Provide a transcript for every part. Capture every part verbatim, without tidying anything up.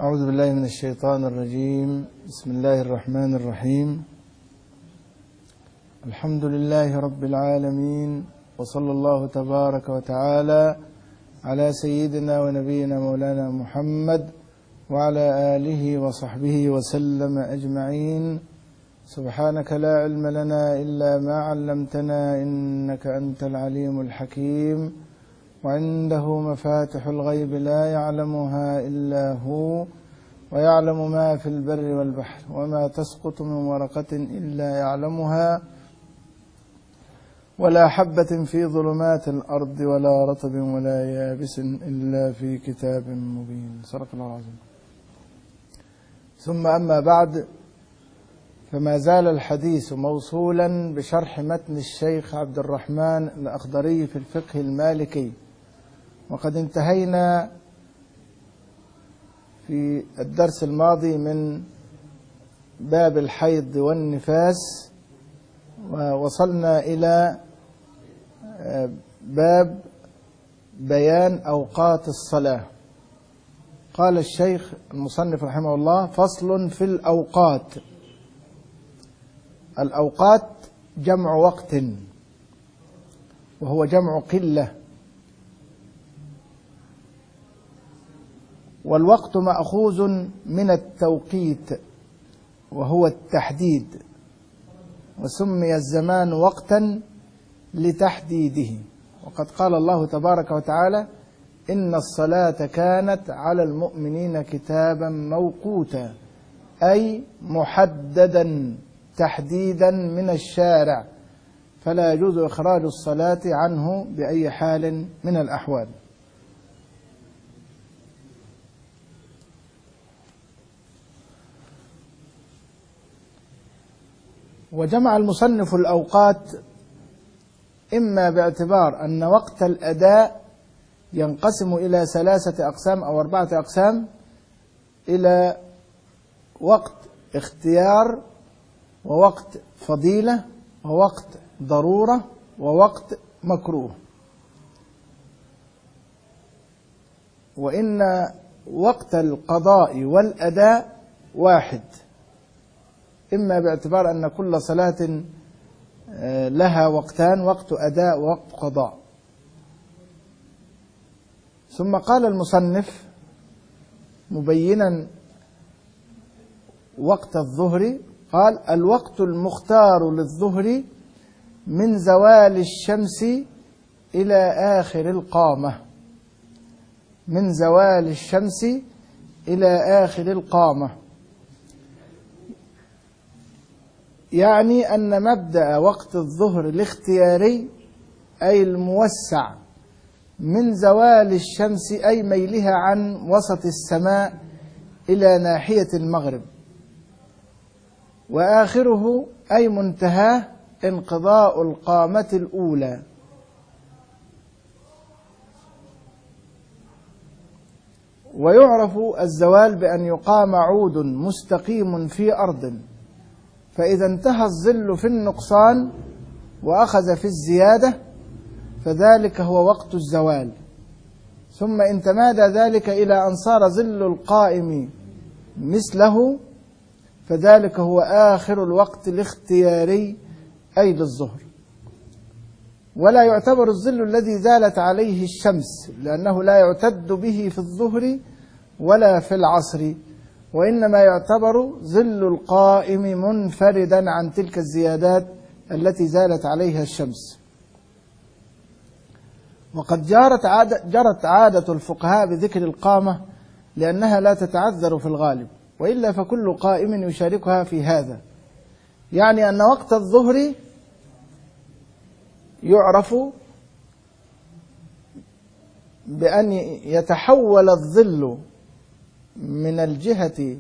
أعوذ بالله من الشيطان الرجيم. بسم الله الرحمن الرحيم. الحمد لله رب العالمين، وصلى الله تبارك وتعالى على سيدنا ونبينا مولانا محمد وعلى آله وصحبه وسلم أجمعين. سبحانك لا علم لنا إلا ما علمتنا إنك أنت العليم الحكيم، وعنده مفاتح الغيب لا يعلمها إلا هو، ويعلم ما في البر والبحر، وما تسقط من ورقة إلا يعلمها، ولا حبة في ظلمات الأرض ولا رطب ولا يابس إلا في كتاب مبين. صدق الله العظيم. ثم أما بعد، فما زال الحديث موصولا بشرح متن الشيخ عبد الرحمن الأخضري في الفقه المالكي، وقد انتهينا في الدرس الماضي من باب الحيض والنفاس، ووصلنا إلى باب بيان أوقات الصلاة. قال الشيخ المصنف رحمه الله: فصل في الأوقات. الأوقات جمع وقت، وهو جمع قلة، والوقت مأخوذ من التوقيت وهو التحديد، وسمي الزمان وقتا لتحديده. وقد قال الله تبارك وتعالى: إن الصلاة كانت على المؤمنين كتابا موقوتا، أي محددا تحديدا من الشارع، فلا يجوز إخراج الصلاة عنه بأي حال من الأحوال. وجمع المصنف الأوقات إما باعتبار أن وقت الأداء ينقسم إلى ثلاثة أقسام أو أربعة أقسام، إلى وقت اختيار، ووقت فضيلة، ووقت ضرورة، ووقت مكروه. وإن وقت القضاء والأداء واحد، إما باعتبار أن كل صلاة لها وقتان: وقت أداء ووقت قضاء. ثم قال المصنف مبينا وقت الظهر، قال: الوقت المختار للظهر من زوال الشمس إلى آخر القامة. من زوال الشمس إلى آخر القامة، يعني أن مبدأ وقت الظهر الاختياري أي الموسع من زوال الشمس، أي ميلها عن وسط السماء إلى ناحية المغرب، وآخره أي منتهاه انقضاء القامة الأولى. ويعرف الزوال بأن يقام عود مستقيم في أرض، فإذا انتهى الظل في النقصان وأخذ في الزيادة فذلك هو وقت الزوال. ثم إن تمادى ذلك إلى أن صار ظل القائم مثله فذلك هو آخر الوقت الاختياري أي للظهر. ولا يعتبر الظل الذي زالت عليه الشمس، لأنه لا يعتد به في الظهر ولا في العصر، وإنما يعتبر ظل القائم منفردا عن تلك الزيادات التي زالت عليها الشمس. وقد جرت عادة, جرت عادة الفقهاء بذكر القامة لأنها لا تتعذر في الغالب، وإلا فكل قائم يشاركها في هذا. يعني أن وقت الظهر يعرف بأن يتحول الظل من الجهة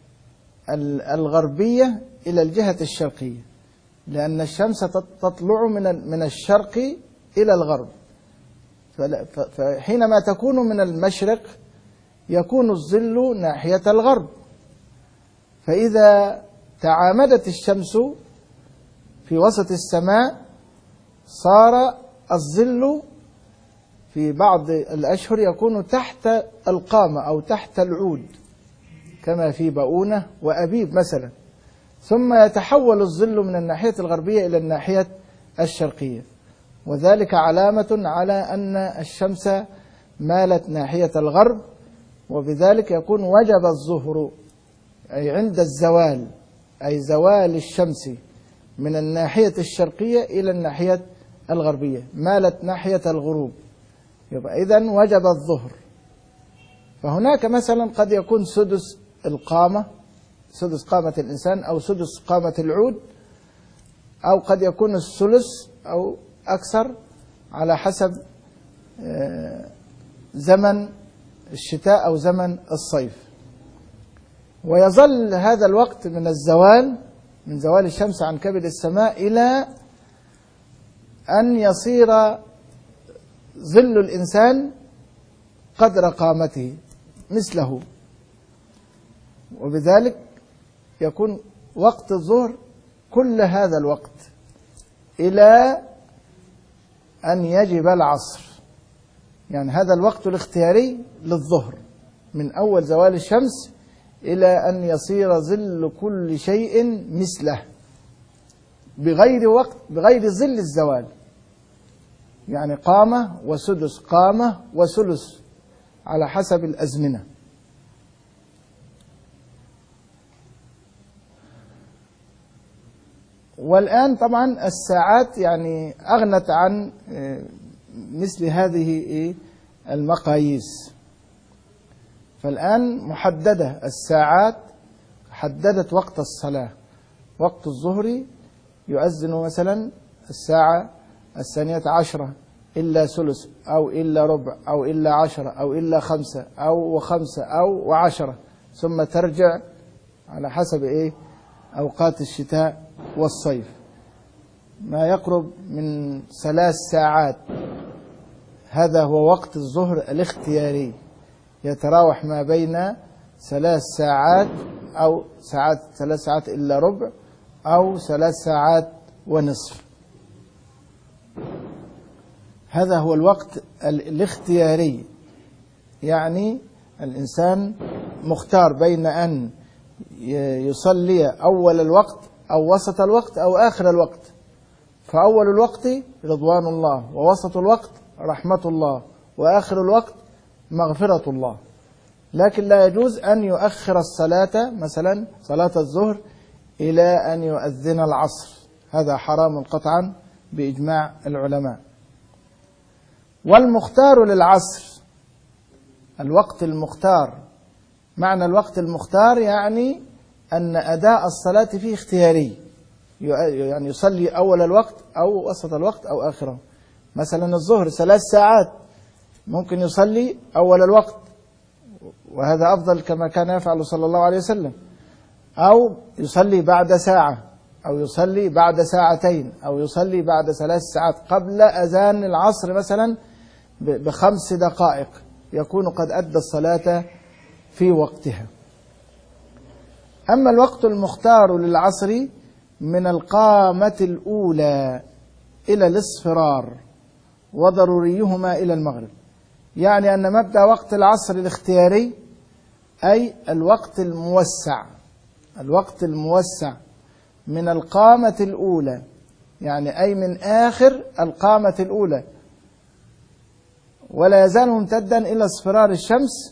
الغربية إلى الجهة الشرقية، لأن الشمس تطلع من من الشرق إلى الغرب، فحينما تكون من المشرق يكون الظل ناحية الغرب. فإذا تعامدت الشمس في وسط السماء صار الظل في بعض الأشهر يكون تحت القامة أو تحت العود، كما في بؤونة وأبيب مثلا، ثم يتحول الظل من الناحية الغربية إلى الناحية الشرقية، وذلك علامة على أن الشمس مالت ناحية الغرب، وبذلك يكون وجب الظهر أي عند الزوال، أي زوال الشمس من الناحية الشرقية إلى الناحية الغربية، مالت ناحية الغروب، يبقى إذن وجب الظهر. فهناك مثلا قد يكون سدس القامة، سدس قامة الإنسان أو سدس قامة العود، أو قد يكون الثلث أو أكثر على حسب زمن الشتاء أو زمن الصيف. ويظل هذا الوقت من الزوال، من زوال الشمس عن كبد السماء إلى أن يصير ظل الإنسان قدر قامته مثله، وبذلك يكون وقت الظهر كل هذا الوقت إلى أن يجب العصر. يعني هذا الوقت الاختياري للظهر من أول زوال الشمس إلى أن يصير ظل كل شيء مثله بغير وقت، بغير ظل الزوال. يعني قامة وسدس، قامة وثلث على حسب الأزمنة. والآن طبعا الساعات يعني أغنت عن مثل هذه المقاييس، فالآن محددة الساعات، حددت وقت الصلاة. وقت الظهر يؤذن مثلا الساعة الثانية عشرة إلا ثلث أو إلا ربع أو إلا عشرة أو إلا خمسة أو وخمسة أو وعشرة، ثم ترجع على حسب إيه أوقات الشتاء والصيف، ما يقرب من ثلاث ساعات. هذا هو وقت الظهر الاختياري، يتراوح ما بين ثلاث ساعات أو ساعات ثلاث ساعات إلا ربع أو ثلاث ساعات ونصف. هذا هو الوقت الاختياري، يعني الإنسان مختار بين أن يصلي أول الوقت أو وسط الوقت أو آخر الوقت. فأول الوقت رضوان الله، ووسط الوقت رحمة الله، وآخر الوقت مغفرة الله. لكن لا يجوز أن يؤخر الصلاة مثلا صلاة الظهر إلى أن يؤذن العصر، هذا حرام قطعا بإجماع العلماء. والمختار للعصر الوقت المختار. معنى الوقت المختار يعني أن أداء الصلاة فيه اختياري، يعني يصلي أول الوقت أو وسط الوقت أو آخره. مثلا الظهر ثلاث ساعات، ممكن يصلي أول الوقت وهذا أفضل كما كان يفعل صلى الله عليه وسلم، أو يصلي بعد ساعة، أو يصلي بعد ساعتين، أو يصلي بعد ثلاث ساعات قبل أذان العصر مثلا بخمس دقائق، يكون قد أدى الصلاة في وقتها. أما الوقت المختار للعصر من القامة الأولى إلى الاصفرار وضروريهما إلى المغرب، يعني أن مبدأ وقت العصر الاختياري أي الوقت الموسع، الوقت الموسع من القامة الأولى، يعني أي من آخر القامة الأولى، ولا يزال ممتدا إلى اصفرار الشمس،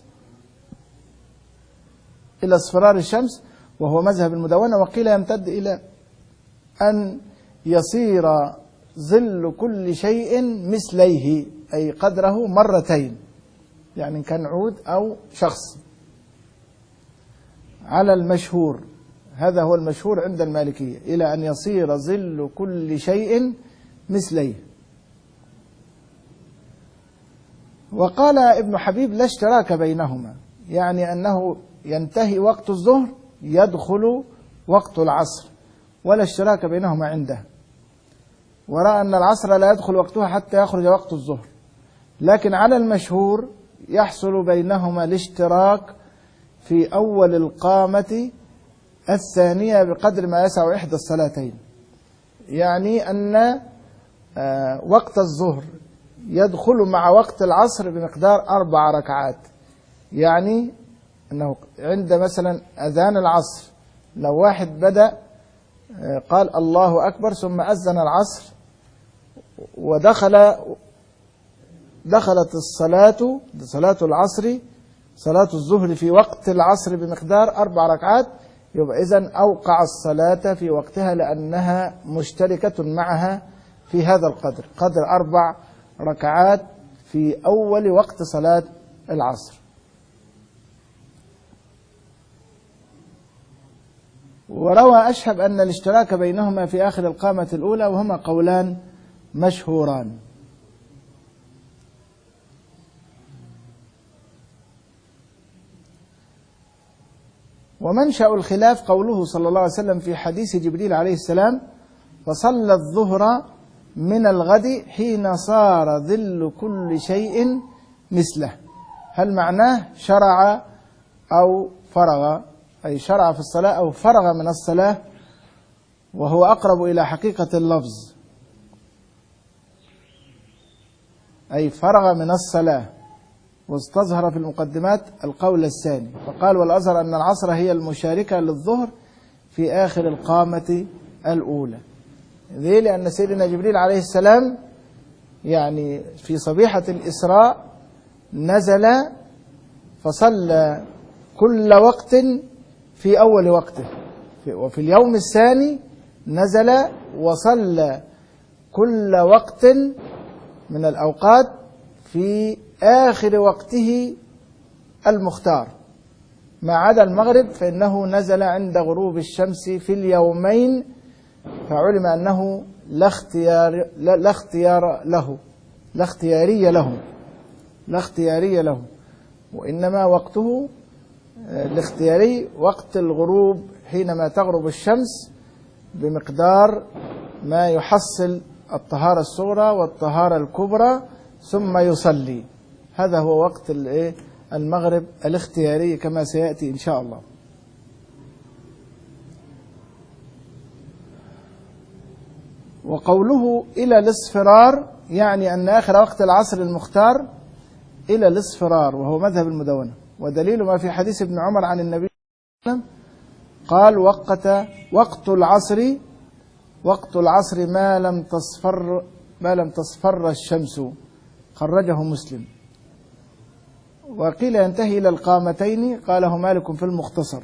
إلى اصفرار الشمس، وهو مذهب المدونة. وقيل يمتد إلى أن يصير ظل كل شيء مثليه، أي قدره مرتين، يعني كان عود أو شخص على المشهور. هذا هو المشهور عند المالكية، إلى أن يصير ظل كل شيء مثليه. وقال ابن حبيب لا اشتراك بينهما، يعني أنه ينتهي وقت الظهر يدخل وقت العصر، ولا اشتراك بينهما عنده، ورأى أن العصر لا يدخل وقتها حتى يخرج وقت الظهر، لكن على المشهور يحصل بينهما الاشتراك في أول القامة الثانية بقدر ما يسع إحدى الصلاتين، يعني أن وقت الظهر يدخل مع وقت العصر بمقدار أربع ركعات، يعني أنه عند مثلا أذان العصر لو واحد بدأ قال الله أكبر ثم أذن العصر ودخل دخلت الصلاة صلاة العصر صلاة الظهر في وقت العصر بمقدار أربع ركعات، يبقى إذن أوقع الصلاة في وقتها لأنها مشتركة معها في هذا القدر، قدر أربع ركعات في أول وقت صلاة العصر. وروى أشهب أن الاشتراك بينهما في آخر القامة الأولى، وهما قولان مشهوران. ومنشأ الخلاف قوله صلى الله عليه وسلم في حديث جبريل عليه السلام: فصلى الظهر من الغد حين صار ظل كل شيء مثله. هل معناه شرع أو فرغ، أي شرع في الصلاة أو فرغ من الصلاة، وهو أقرب إلى حقيقة اللفظ، أي فرغ من الصلاة. واستظهر في المقدمات القول الثاني، فقال: والأظهر أن العصر هي المشاركة للظهر في آخر القامة الأولى. ليه؟ لأن سيدنا جبريل عليه السلام يعني في صبيحة الإسراء نزل فصلى كل وقت في أول وقته، وفي اليوم الثاني نزل وصلى كل وقت من الأوقات في آخر وقته المختار، ما عدا المغرب فإنه نزل عند غروب الشمس في اليومين، فعلم أنه لا اختيار لا اختيار له لا اختياري له لا اختياري له وإنما وقته الاختياري وقت الغروب حينما تغرب الشمس بمقدار ما يحصل الطهارة الصغرى والطهارة الكبرى ثم يصلي. هذا هو وقت المغرب الاختياري كما سيأتي إن شاء الله. وقوله إلى الاصفرار يعني أن آخر وقت العصر المختار إلى الاصفرار، وهو مذهب المدونة، ودليل ما في حديث ابن عمر عن النبي صلى الله عليه وسلم قال: وقت وقت العصر وقت العصر ما لم تصفر ما لم تصفر الشمس، خرجه مسلم. وقيل ينتهي إلى القامتين، قاله مالك في المختصر،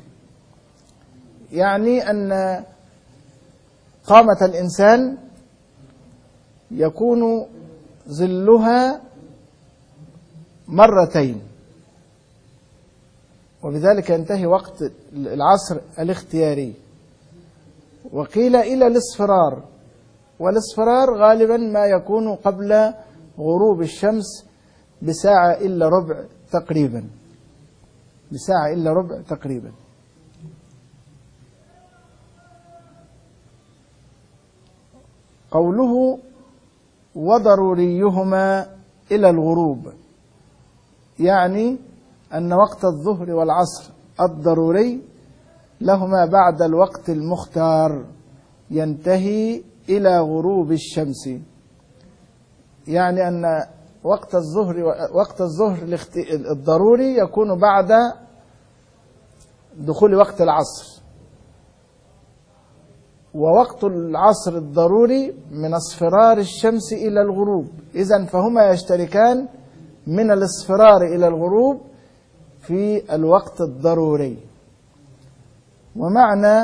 يعني أن قامة الإنسان يكون ظلها مرتين، وبذلك ينتهي وقت العصر الاختياري. وقيل إلى الاصفرار، والاصفرار غالبا ما يكون قبل غروب الشمس بساعة إلا ربع تقريبا بساعة إلا ربع تقريبا. قوله وضروريهما إلى الغروب يعني أن وقت الظهر والعصر الضروري لهما بعد الوقت المختار ينتهي إلى غروب الشمس، يعني أن وقت الظهر وقت الظهر الضروري يكون بعد دخول وقت العصر، ووقت العصر الضروري من اصفرار الشمس إلى الغروب. إذن فهما يشتركان من الاصفرار إلى الغروب في الوقت الضروري. ومعنى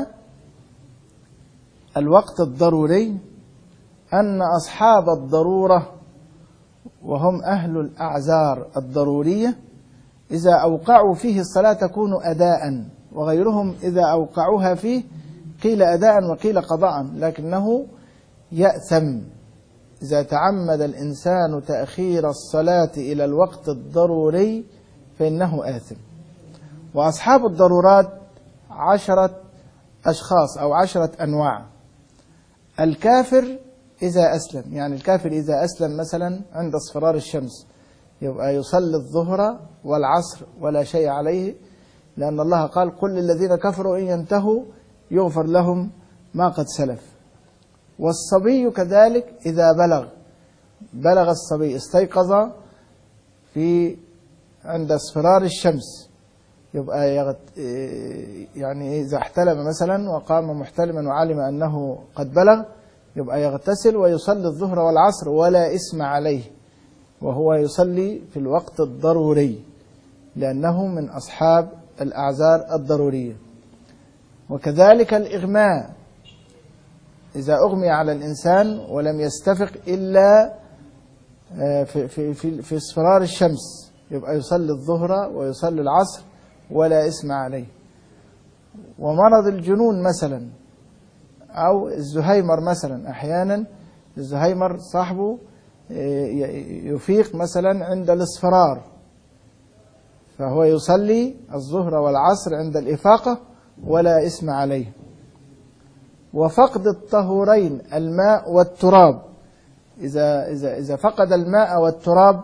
الوقت الضروري أن أصحاب الضرورة وهم أهل الأعذار الضرورية إذا أوقعوا فيه الصلاة تكون أداء، وغيرهم إذا أوقعوها فيه قيل أداء وقيل قضاء، لكنه يأثم إذا تعمد الإنسان تأخير الصلاة إلى الوقت الضروري فإنه آثم. وأصحاب الضرورات عشرة أشخاص أو عشرة أنواع. الكافر إذا أسلم، يعني الكافر إذا أسلم مثلا عند اصفرار الشمس يبقى يصلي الظهر والعصر ولا شيء عليه، لأن الله قال: قل للذين كفروا إن ينتهوا يغفر لهم ما قد سلف. والصبي كذلك إذا بلغ بلغ الصبي استيقظ في عند اصفرار الشمس يبقى يغت يعني إذا احتلم مثلا وقام محتلما وعلم أنه قد بلغ يبقى يغتسل ويصلي الظهر والعصر ولا إثم عليه، وهو يصلي في الوقت الضروري لأنه من أصحاب الأعذار الضرورية. وكذلك الإغماء، إذا أغمي على الإنسان ولم يستفق إلا في, في, في, في اصفرار الشمس يبقى يصلي الظهر ويصلي العصر ولا إثم عليه. ومرض الجنون مثلا أو الزهايمر مثلا، أحيانا الزهايمر صاحبه يفيق مثلا عند الاصفرار فهو يصلي الظهر والعصر عند الإفاقة ولا إثم عليه. وفقد الطهورين الماء والتراب، إذا, إذا, إذا فقد الماء والتراب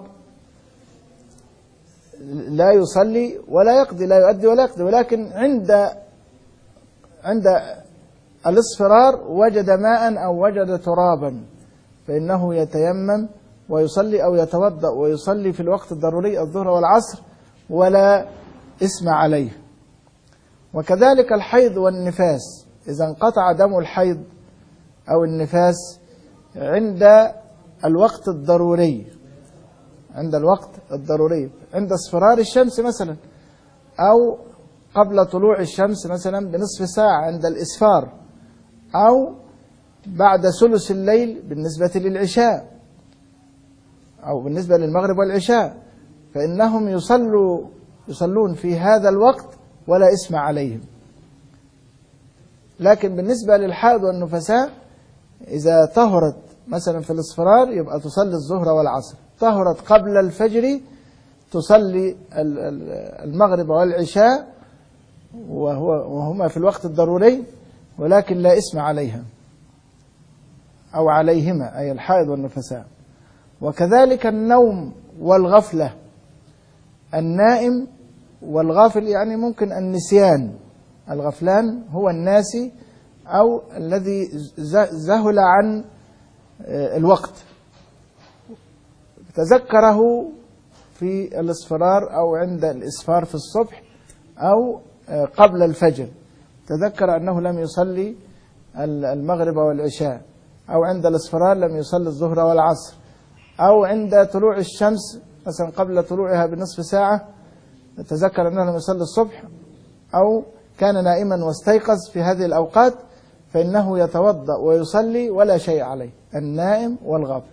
لا يصلي ولا يقضي، لا يؤدي ولا يقضي، ولكن عند عند الاصفرار وجد ماء أو وجد ترابا فإنه يتيمم ويصلي أو يتوضأ ويصلي في الوقت الضروري الظهر والعصر ولا إثم عليه. وكذلك الحيض والنفاس، إذا انقطع دم الحيض أو النفاس عند الوقت الضروري عند الوقت الضروري عند اصفرار الشمس مثلا، أو قبل طلوع الشمس مثلا بنصف ساعة عند الإسفار، أو بعد ثلث الليل بالنسبة للعشاء أو بالنسبة للمغرب والعشاء، فإنهم يصلوا يصلون في هذا الوقت ولا إثم عليهم. لكن بالنسبة للحائض والنفساء إذا طهرت مثلا في الاصفرار يبقى تصلي الظهر والعصر، طهرت قبل الفجر تصلي المغرب والعشاء وهو وهما في الوقت الضروري ولكن لا إثم عليها أو عليهما، أي الحائض والنفساء. وكذلك النوم والغفلة، النائم والغافل يعني ممكن النسيان، الغفلان هو الناسي أو الذي ذهل عن الوقت تذكره في الاصفرار أو عند الإسفار في الصبح أو قبل الفجر، تذكر أنه لم يصلي المغرب والعشاء، أو عند الاصفرار لم يصلي الظهر والعصر، أو عند طلوع الشمس مثلا قبل طلوعها بنصف ساعة تذكر أنه لم يصلي الصبح، أو كان نائما واستيقظ في هذه الأوقات، فإنه يتوضأ ويصلي ولا شيء عليه، النائم والغافل.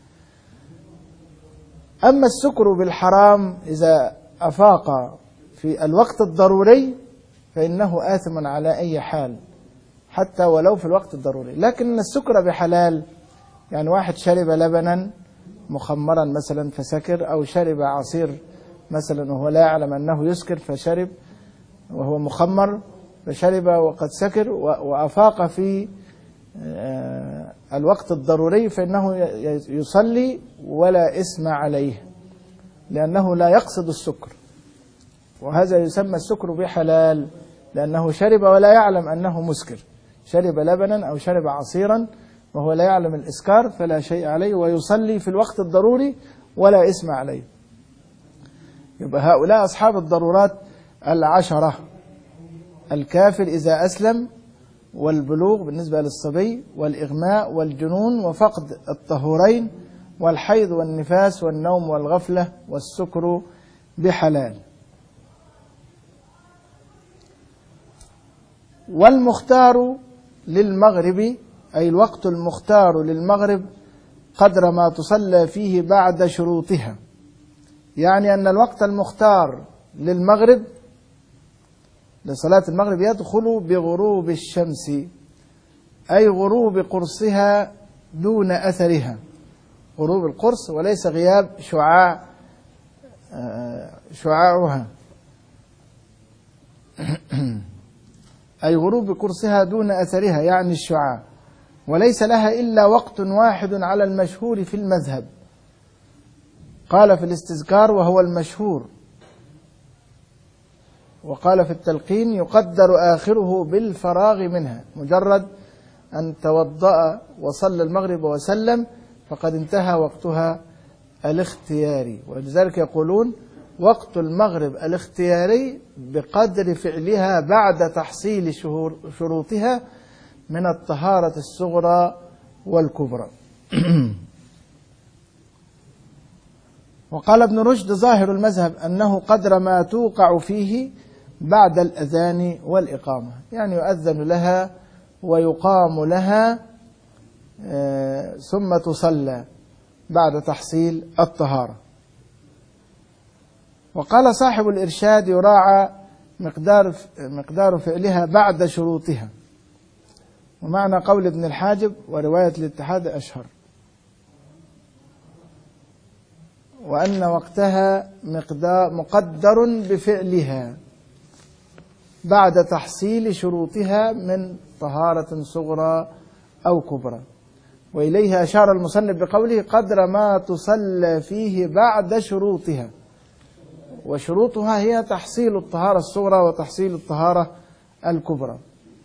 أما السكر بالحرام إذا أفاق في الوقت الضروري فإنه آثم على أي حال حتى ولو في الوقت الضروري. لكن السكر بحلال، يعني واحد شرب لبنا مخمرا مثلا فسكر، أو شرب عصير مثلا وهو لا يعلم أنه يسكر فشرب وهو مخمر فشرب وقد سكر وأفاق في الوقت الضروري فإنه يصلي ولا إثم عليه لأنه لا يقصد السكر، وهذا يسمى السكر بحلال لأنه شرب ولا يعلم أنه مسكر، شرب لبنا أو شرب عصيرا وهو لا يعلم الإسكار فلا شيء عليه ويصلي في الوقت الضروري ولا إثم عليه. يبقى هؤلاء أصحاب الضرورات العشرة: الكافر إذا أسلم، والبلوغ بالنسبة للصبي، والإغماء، والجنون، وفقد الطهورين، والحيض والنفاس، والنوم والغفلة، والسكر بحلال. والمختار للمغرب، أي الوقت المختار للمغرب قدر ما تصلى فيه بعد شروطها، يعني أن الوقت المختار للمغرب لصلاة المغرب يدخل بغروب الشمس، أي غروب قرصها دون أثرها، غروب القرص وليس غياب شعاع شعاعها أي غروب قرصها دون أثرها يعني الشعاع، وليس لها إلا وقت واحد على المشهور في المذهب. قال في الاستذكار وهو المشهور، وقال في التلقين يقدر آخره بالفراغ منها، مجرد أن توضأ وصلى المغرب وسلم فقد انتهى وقتها الاختياري. ولذلك يقولون وقت المغرب الاختياري بقدر فعلها بعد تحصيل شروطها من الطهارة الصغرى والكبرى. وقال ابن رشد ظاهر المذهب أنه قدر ما توقع فيه بعد الأذان والإقامة، يعني يؤذن لها ويقام لها ثم تصلى بعد تحصيل الطهارة. وقال صاحب الإرشاد يراعى مقدار مقدار فعلها بعد شروطها، ومعنى قول ابن الحاجب ورواية الاتحاد أشهر، وأن وقتها مقدار مقدر بفعلها بعد تحصيل شروطها من طهارة صغرى أو كبرى. وإليه أشار المصنف بقوله قدر ما تصلى فيه بعد شروطها، وشروطها هي تحصيل الطهارة الصغرى وتحصيل الطهارة الكبرى.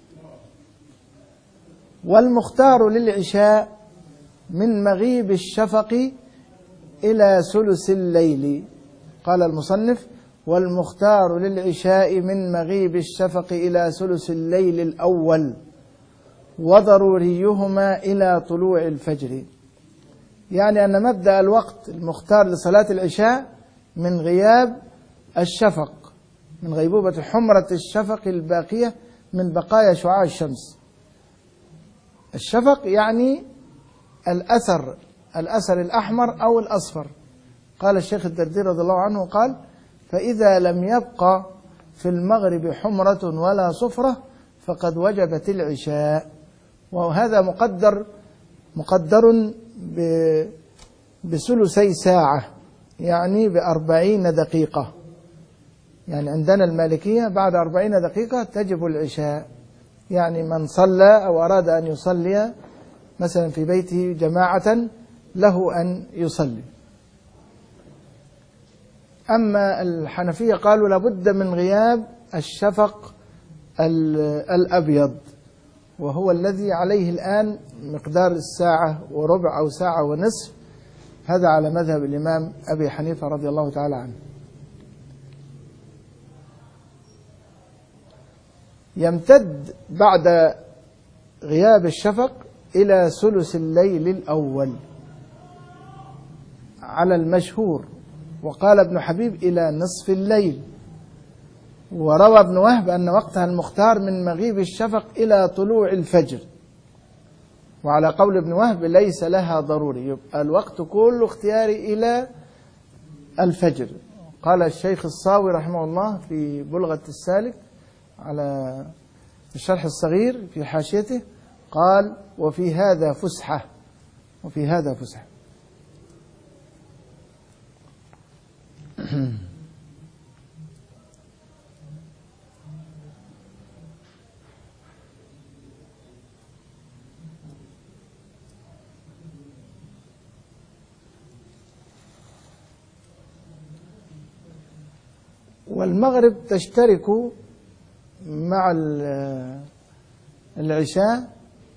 والمختار للعشاء من مغيب الشفق إلى ثلث الليل. قال المصنف والمختار للعشاء من مغيب الشفق إلى ثلث الليل الأول، وضروريهما إلى طلوع الفجر. يعني أن مبدأ الوقت المختار لصلاة العشاء من غياب الشفق، من غيبوبة حمرة الشفق الباقية من بقايا شعاع الشمس. الشفق يعني الأثر الأثر الأحمر أو الأصفر. قال الشيخ الدردير رضي الله عنه قال فإذا لم يبقى في المغرب حمرة ولا صفرة فقد وجبت العشاء. وهذا مقدر مقدر بثلثي ساعة، يعني بأربعين دقيقة. يعني عندنا المالكية بعد أربعين دقيقة تجب العشاء، يعني من صلى أو أراد أن يصلي مثلا في بيته جماعة له أن يصلي. أما الحنفية قالوا لابد من غياب الشفق الأبيض، وهو الذي عليه الآن مقدار الساعة وربع أو ساعة ونصف. هذا على مذهب الإمام أبي حنيفة رضي الله تعالى عنه. يمتد بعد غياب الشفق إلى ثلث الليل الأول على المشهور، وقال ابن حبيب إلى نصف الليل. وروى ابن وهب أن وقتها المختار من مغيب الشفق إلى طلوع الفجر، وعلى قول ابن وهب ليس لها ضروري، يبقى الوقت كله اختياري إلى الفجر. قال الشيخ الصاوي رحمه الله في بلغة السالك على الشرح الصغير في حاشيته قال وفي هذا فسحة، وفي هذا فسحة. والمغرب تشترك مع العشاء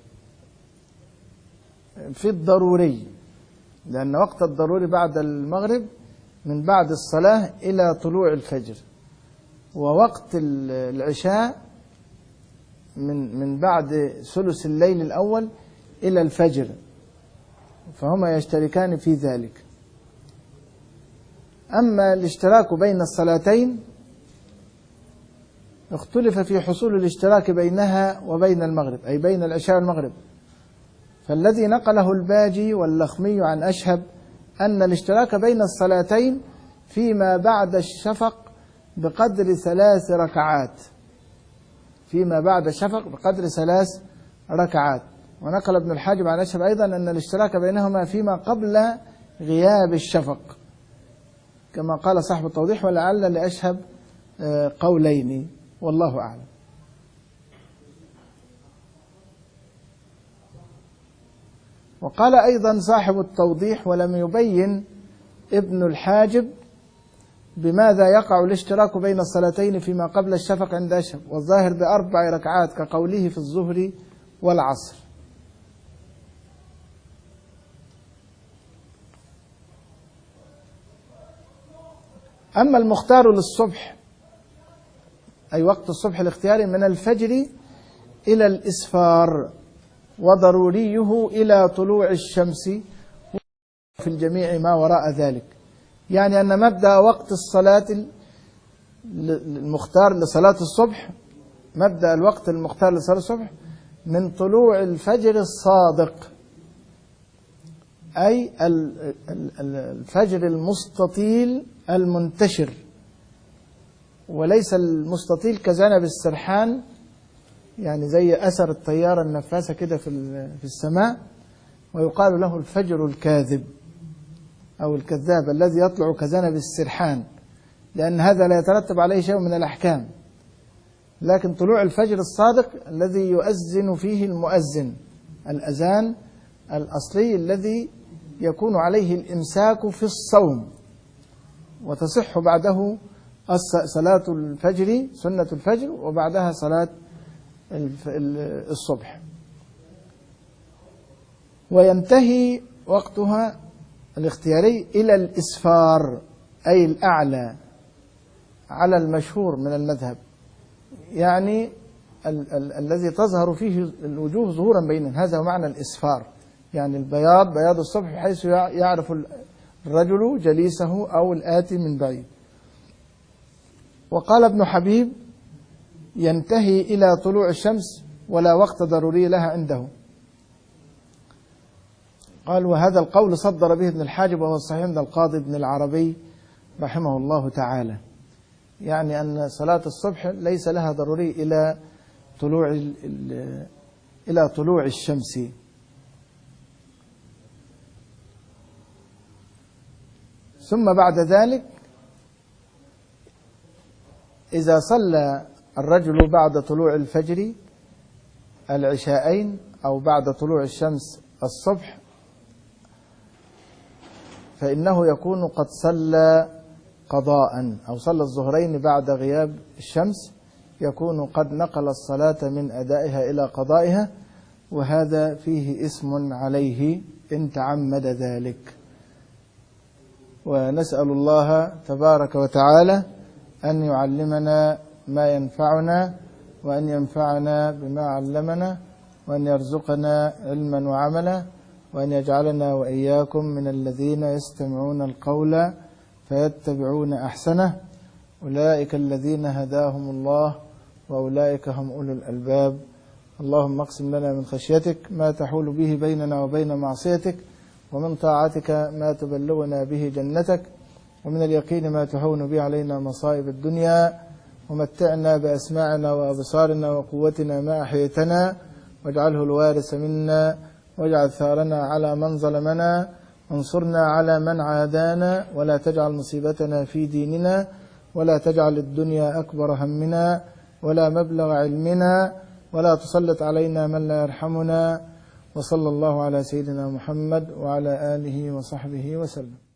في الضروري، لأن وقت الضروري بعد المغرب من بعد الصلاة إلى طلوع الفجر، ووقت العشاء من من بعد ثلث الليل الأول إلى الفجر، فهما يشتركان في ذلك. أما الاشتراك بين الصلاتين اختلف في حصول الاشتراك بينها وبين المغرب، أي بين العشاء والمغرب. فالذي نقله الباجي واللخمي عن أشهب أن الاشتراك بين الصلاتين فيما بعد الشفق بقدر ثلاث ركعات، فيما بعد الشفق بقدر ثلاث ركعات. ونقل ابن الحاجب عن أشهب أيضا أن الاشتراك بينهما فيما قبل غياب الشفق، كما قال صاحب التوضيح ولعل لأشهب قولين والله أعلم. وقال أيضا صاحب التوضيح ولم يبين ابن الحاجب بماذا يقع الاشتراك بين الصلاتين فيما قبل الشفق عند أشهب، والظاهر بأربع ركعات كقوله في الظهر والعصر. أما المختار للصبح أي وقت الصبح الاختياري من الفجر إلى الإسفار، وضروريه إلى طلوع الشمس في الجميع ما وراء ذلك. يعني أن مبدأ وقت الصلاة المختار لصلاة الصبح، مبدأ الوقت المختار لصلاة الصبح من طلوع الفجر الصادق، أي الفجر المستطيل المنتشر، وليس المستطيل كذنب السرحان، يعني زي أثر الطيارة النفاسة كده في السماء، ويقال له الفجر الكاذب أو الكذاب الذي يطلع كذنب السرحان، لأن هذا لا يترتب عليه شيء من الأحكام. لكن طلوع الفجر الصادق الذي يؤذن فيه المؤذن، الأذان الأصلي الذي يكون عليه الإمساك في الصوم، وتصح بعده صلاة الفجر سنة الفجر، وبعدها صلاة الصبح، وينتهي وقتها الاختياري إلى الإسفار أي الأعلى على المشهور من المذهب، يعني ال ال الذي تظهر فيه الوجوه ظهورا بينا، هذا هو معنى الإسفار، يعني البياض بياض الصبح بحيث يعرف الرجل جليسه أو الآتي من بعيد. وقال ابن حبيب ينتهي إلى طلوع الشمس ولا وقت ضروري لها عنده. قال وهذا القول صدر به ابن الحاجب وهو الصحيح عند القاضي ابن العربي رحمه الله تعالى، يعني أن صلاة الصبح ليس لها ضروري إلى طلوع إلى طلوع الشمس. ثم بعد ذلك إذا صلى الرجل بعد طلوع الفجر العشاءين أو بعد طلوع الشمس الصبح، فإنه يكون قد صلى قضاء، أو صلى الظهرين بعد غياب الشمس، يكون قد نقل الصلاة من أدائها إلى قضائها، وهذا فيه اسم عليه إن تعمد ذلك. ونسأل الله تبارك وتعالى أن يعلمنا ما ينفعنا، وأن ينفعنا بما علمنا، وأن يرزقنا علما وعملا، وأن يجعلنا وإياكم من الذين يستمعون القول فيتبعون أحسنه، أولئك الذين هداهم الله وأولئك هم أولو الألباب. اللهم اقسم لنا من خشيتك ما تحول به بيننا وبين معصيتك، ومن طاعتك ما تبلغنا به جنتك، ومن اليقين ما تهون به علينا مصائب الدنيا، ومتعنا بأسماعنا وأبصارنا وقوتنا ما أحيتنا، واجعله الوارث منا، واجعل ثارنا على من ظلمنا، وانصرنا على من عادانا، ولا تجعل مصيبتنا في ديننا، ولا تجعل الدنيا أكبر همنا ولا مبلغ علمنا، ولا تسلط علينا من لا يرحمنا. وصلى الله على سيدنا محمد وعلى آله وصحبه وسلم.